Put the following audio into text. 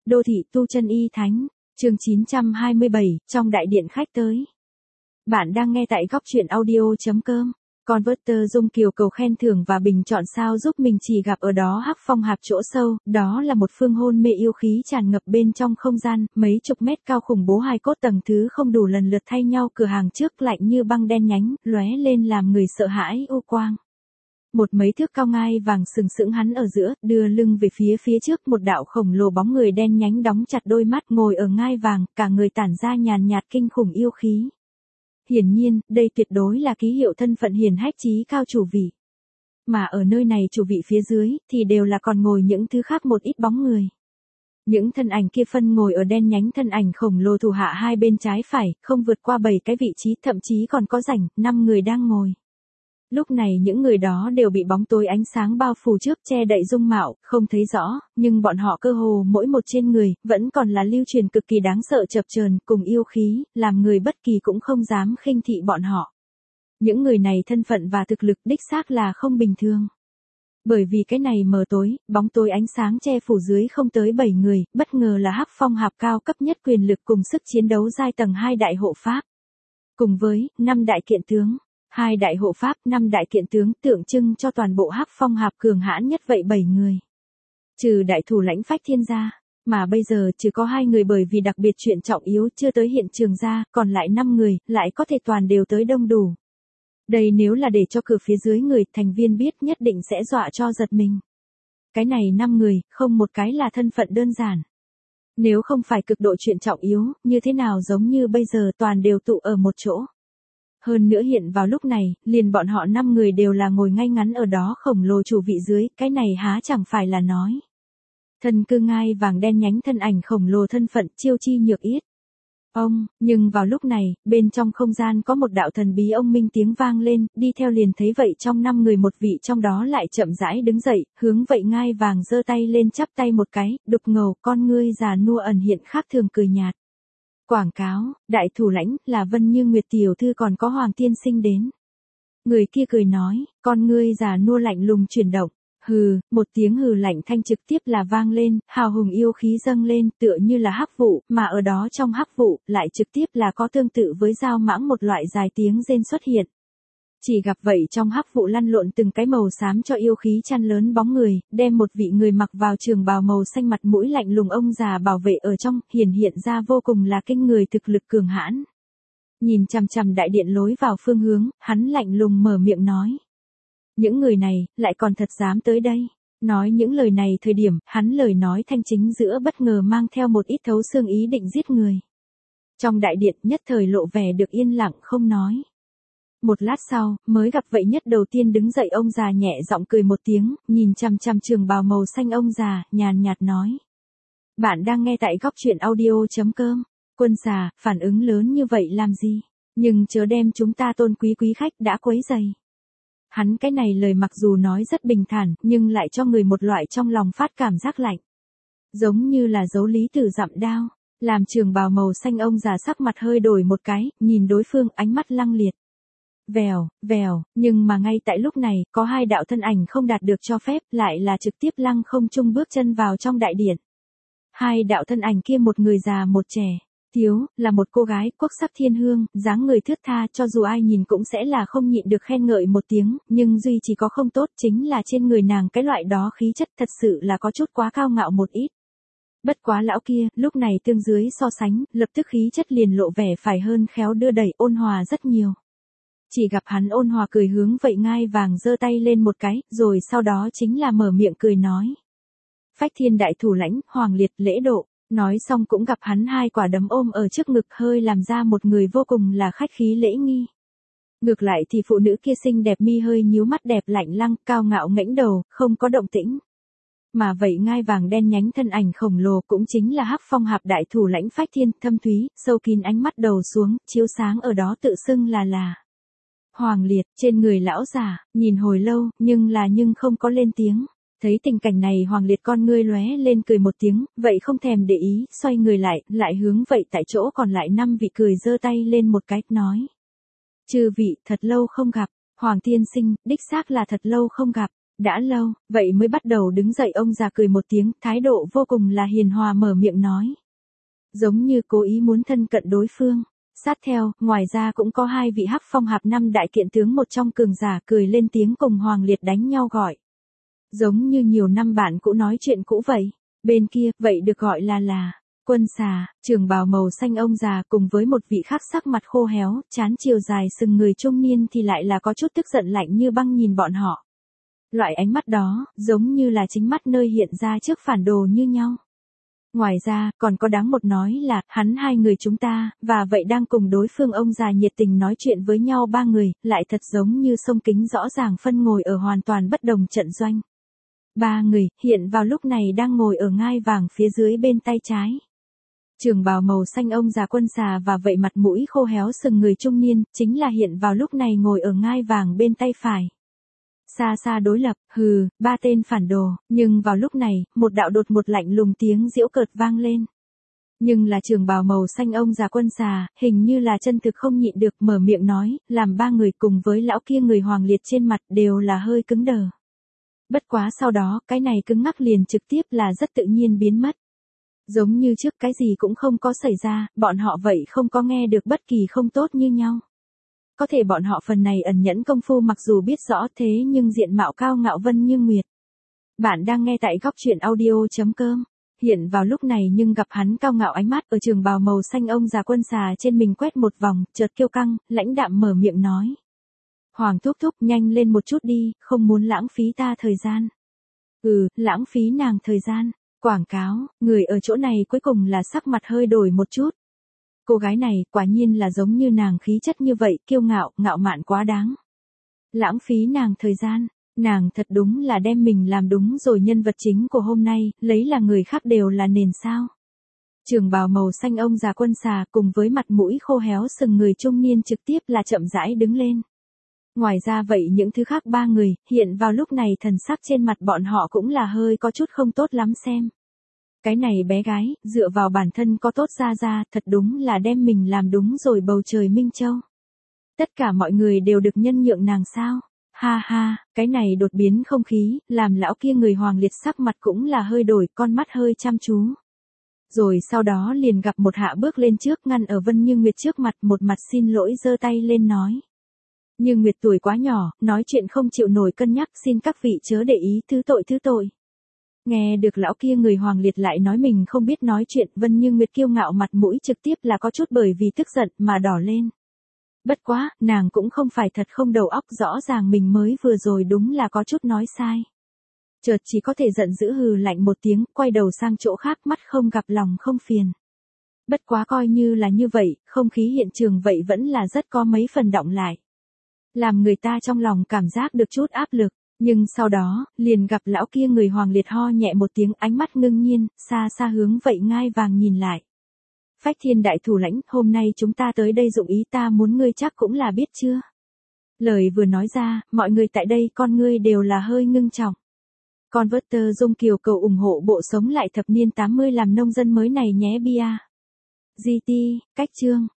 Đô thị tu chân y thánh, chương 927, trong đại điện khách tới. Bạn đang nghe tại góc truyện audio.com. Converter Dung Kiều cầu khen thưởng và bình chọn sao giúp mình chỉ gặp ở đó Hắc Phong Hạp chỗ sâu, đó là một phương hôn mê yêu khí tràn ngập bên trong không gian, mấy chục mét cao khủng bố hai cốt tầng thứ không đủ lần lượt thay nhau cửa hàng trước lạnh như băng đen nhánh, lóe lên làm người sợ hãi u quang. Một mấy thước cao ngai vàng sừng sững hắn ở giữa, đưa lưng về phía trước một đạo khổng lồ bóng người đen nhánh đóng chặt đôi mắt ngồi ở ngai vàng, cả người tản ra nhàn nhạt kinh khủng yêu khí. Hiển nhiên, đây tuyệt đối là ký hiệu thân phận hiển hách chí cao chủ vị. Mà ở nơi này chủ vị phía dưới, thì đều là còn ngồi những thứ khác một ít bóng người. Những thân ảnh kia phân ngồi ở đen nhánh thân ảnh khổng lồ thủ hạ hai bên trái phải, không vượt qua 7 cái vị trí, thậm chí còn có rảnh, 5 người đang ngồi. Lúc này những người đó đều bị bóng tối ánh sáng bao phủ trước che đậy dung mạo, không thấy rõ, nhưng bọn họ cơ hồ mỗi một trên người, vẫn còn là lưu truyền cực kỳ đáng sợ chập chờn cùng yêu khí, làm người bất kỳ cũng không dám khinh thị bọn họ. Những người này thân phận và thực lực đích xác là không bình thường. Bởi vì cái này mờ tối, bóng tối ánh sáng che phủ dưới không tới 7 người, bất ngờ là Hắc Phong Hạp cao cấp nhất quyền lực cùng sức chiến đấu giai tầng 2 đại hộ pháp. Cùng với 5 đại kiện tướng. 2 đại hộ pháp, 5 đại kiện tướng tượng trưng cho toàn bộ Hắc Phong Hạp cường hãn nhất vậy 7 người. Trừ đại thủ lãnh Phách Thiên ra, mà bây giờ chỉ có 2 người bởi vì đặc biệt chuyện trọng yếu chưa tới hiện trường ra, còn lại 5 người, lại có thể toàn đều tới đông đủ. Đây nếu là để cho cửa phía dưới người thành viên biết nhất định sẽ dọa cho giật mình. Cái này 5 người, không một cái là thân phận đơn giản. Nếu không phải cực độ chuyện trọng yếu, như thế nào giống như bây giờ toàn đều tụ ở một chỗ. Hơn nữa hiện vào lúc này, liền bọn họ 5 người đều là ngồi ngay ngắn ở đó khổng lồ chủ vị dưới, cái này há chẳng phải là nói. Thân cư ngai vàng đen nhánh thân ảnh khổng lồ thân phận chiêu chi nhược yết. Ông, nhưng vào lúc này, bên trong không gian có một đạo thần bí ông minh tiếng vang lên, đi theo liền thấy vậy trong 5 người một vị trong đó lại chậm rãi đứng dậy, hướng vậy ngai vàng giơ tay lên chắp tay một cái, đục ngầu, con ngươi già nua ẩn hiện khác thường cười nhạt. Quảng cáo, đại thủ lãnh, là Vân Như Nguyệt tiểu thư còn có Hoàng tiên sinh đến. Người kia cười nói, con ngươi già nua lạnh lùng chuyển động. Hừ, một tiếng hừ lạnh thanh trực tiếp là vang lên, hào hùng yêu khí dâng lên, tựa như là hắc vụ, mà ở đó trong hắc vụ, lại trực tiếp là có tương tự với dao mãng một loại dài tiếng rên xuất hiện. Chỉ gặp vậy trong hắc vụ lăn lộn từng cái màu xám cho yêu khí chăn lớn bóng người, đem một vị người mặc vào trường bào màu xanh mặt mũi lạnh lùng ông già bảo vệ ở trong, hiện ra vô cùng là kinh người thực lực cường hãn. Nhìn chằm chằm đại điện lối vào phương hướng, hắn lạnh lùng mở miệng nói. Những người này, lại còn thật dám tới đây. Nói những lời này thời điểm, hắn lời nói thanh chính giữa bất ngờ mang theo một ít thấu xương ý định giết người. Trong đại điện nhất thời lộ vẻ được yên lặng không nói. Một lát sau, mới gặp vậy nhất đầu tiên đứng dậy ông già nhẹ giọng cười một tiếng, nhìn chằm chằm trường bào màu xanh ông già, nhàn nhạt nói. Bạn đang nghe tại góc truyện audio.com. Quân già, phản ứng lớn như vậy làm gì? Nhưng chớ đem chúng ta tôn quý khách đã quấy rầy. Hắn cái này lời mặc dù nói rất bình thản, nhưng lại cho người một loại trong lòng phát cảm giác lạnh. Giống như là dấu lý tử dặm đao. Làm trường bào màu xanh ông già sắc mặt hơi đổi một cái, nhìn đối phương ánh mắt lăng liệt. Vèo, nhưng mà ngay tại lúc này, có 2 đạo thân ảnh không đạt được cho phép, lại là trực tiếp lăng không trung bước chân vào trong đại điện. 2 đạo thân ảnh kia một người già một trẻ. Thiếu, là một cô gái, quốc sắc thiên hương, dáng người thướt tha, cho dù ai nhìn cũng sẽ là không nhịn được khen ngợi một tiếng, nhưng duy chỉ có không tốt chính là trên người nàng cái loại đó khí chất thật sự là có chút quá cao ngạo một ít. Bất quá lão kia, lúc này tương dưới so sánh, lập tức khí chất liền lộ vẻ phải hơn khéo đưa đẩy ôn hòa rất nhiều. Chỉ gặp hắn ôn hòa cười hướng vậy ngai vàng giơ tay lên một cái, rồi sau đó chính là mở miệng cười nói. Phách Thiên đại thủ lãnh, Hoàng liệt lễ độ. Nói xong cũng gặp hắn 2 quả đấm ôm ở trước ngực hơi làm ra một người vô cùng là khách khí lễ nghi. Ngược lại thì phụ nữ kia xinh đẹp mi hơi nhíu mắt đẹp lạnh lăng, cao ngạo ngẩng đầu, không có động tĩnh. Mà vậy ngai vàng đen nhánh thân ảnh khổng lồ cũng chính là Hắc Phong Hạp đại thủ lãnh Phách Thiên, thâm thúy, sâu kín ánh mắt đầu xuống, chiếu sáng ở đó tự xưng là Hoàng liệt, trên người lão già, nhìn hồi lâu, nhưng không có lên tiếng. Thấy tình cảnh này Hoàng liệt con ngươi lóe lên cười một tiếng, vậy không thèm để ý, xoay người lại hướng vậy tại chỗ còn lại 5 vị cười giơ tay lên một cái, nói. Chư vị, thật lâu không gặp, Hoàng tiên sinh, đích xác là thật lâu không gặp. Đã lâu, vậy mới bắt đầu đứng dậy ông già cười một tiếng, thái độ vô cùng là hiền hòa mở miệng nói. Giống như cố ý muốn thân cận đối phương. Sát theo, ngoài ra cũng có hai vị hắc phong hạp năm đại kiện tướng một trong cường giả cười lên tiếng cùng Hoàng Liệt đánh nhau gọi. Giống như nhiều năm bạn cũ nói chuyện cũ vậy. Bên kia, vậy được gọi là quân xà, trường bào màu xanh ông già cùng với một vị khác sắc mặt khô héo, trán chiều dài sừng người trung niên thì lại là có chút tức giận lạnh như băng nhìn bọn họ. Loại ánh mắt đó, giống như là chính mắt nơi hiện ra trước phản đồ như nhau. Ngoài ra, còn có đáng một nói là, hắn hai người chúng ta, và vậy đang cùng đối phương ông già nhiệt tình nói chuyện với nhau ba người, lại thật giống như sông kính rõ ràng phân ngồi ở hoàn toàn bất đồng trận doanh. Ba người, hiện vào lúc này đang ngồi ở ngai vàng phía dưới bên tay trái. Trường bào màu xanh ông già quân xà và vậy mặt mũi khô héo sừng người trung niên, chính là hiện vào lúc này ngồi ở ngai vàng bên tay phải. Xa xa đối lập, hừ, ba tên phản đồ, nhưng vào lúc này, một đạo đột một lạnh lùng tiếng giễu cợt vang lên. Nhưng là trường bào màu xanh ông già quân xà, hình như là chân thực không nhịn được mở miệng nói, làm ba người cùng với lão kia người Hoàng Liệt trên mặt đều là hơi cứng đờ. Bất quá sau đó, cái này cứng ngắc liền trực tiếp là rất tự nhiên biến mất. Giống như trước cái gì cũng không có xảy ra, bọn họ vậy không có nghe được bất kỳ không tốt như nhau. Có thể bọn họ phần này ẩn nhẫn công phu mặc dù biết rõ thế nhưng diện mạo cao ngạo vân như nguyệt. Bạn đang nghe tại góc truyện audio.com. Hiện vào lúc này nhưng gặp hắn cao ngạo ánh mắt ở trường bào màu xanh ông già quân xà trên mình quét một vòng, chợt kiêu căng, lãnh đạm mở miệng nói. Hoàng thúc thúc nhanh lên một chút đi, không muốn lãng phí ta thời gian. Lãng phí nàng thời gian. Quảng cáo, người ở chỗ này cuối cùng là sắc mặt hơi đổi một chút. Cô gái này quả nhiên là giống như nàng khí chất như vậy, kiêu ngạo, ngạo mạn quá đáng. Lãng phí nàng thời gian, nàng thật đúng là đem mình làm đúng rồi nhân vật chính của hôm nay, lấy là người khác đều là nền sao. Trường bào màu xanh ông già quân xà cùng với mặt mũi khô héo sừng người trung niên trực tiếp là chậm rãi đứng lên. Ngoài ra vậy những thứ khác ba người, hiện vào lúc này thần sắc trên mặt bọn họ cũng là hơi có chút không tốt lắm xem. Cái này bé gái, dựa vào bản thân có tốt ra, thật đúng là đem mình làm đúng rồi bầu trời Minh Châu. Tất cả mọi người đều được nhân nhượng nàng sao? Ha ha, cái này đột biến không khí, làm lão kia người Hoàng Liệt sắc mặt cũng là hơi đổi, con mắt hơi chăm chú. Rồi sau đó liền gặp một hạ bước lên trước ngăn ở Vân Như Nguyệt trước mặt, một mặt xin lỗi giơ tay lên nói. Như Nguyệt tuổi quá nhỏ, nói chuyện không chịu nổi cân nhắc, xin các vị chớ để ý, thứ tội. Nghe được lão kia người Hoàng Liệt lại nói mình không biết nói chuyện, Vân Như Nguyệt kiêu ngạo mặt mũi trực tiếp là có chút bởi vì tức giận mà đỏ lên. Bất quá, nàng cũng không phải thật không đầu óc, rõ ràng mình mới vừa rồi đúng là có chút nói sai. Chợt chỉ có thể giận dữ hừ lạnh một tiếng, quay đầu sang chỗ khác, mắt không gặp lòng không phiền. Bất quá coi như là như vậy, không khí hiện trường vậy vẫn là rất có mấy phần động lại. Làm người ta trong lòng cảm giác được chút áp lực. Nhưng sau đó, liền gặp lão kia người Hoàng Liệt ho nhẹ một tiếng, ánh mắt ngưng nhiên, xa xa hướng vậy ngai vàng nhìn lại. Phách Thiên đại thủ lãnh, hôm nay chúng ta tới đây dụng ý, ta muốn ngươi chắc cũng là biết chưa. Lời vừa nói ra, mọi người tại đây con ngươi đều là hơi ngưng trọng. Converter Dung Kiều cầu ủng hộ bộ sống lại thập niên 80 làm nông dân mới này nhé bia. GT, cách chương.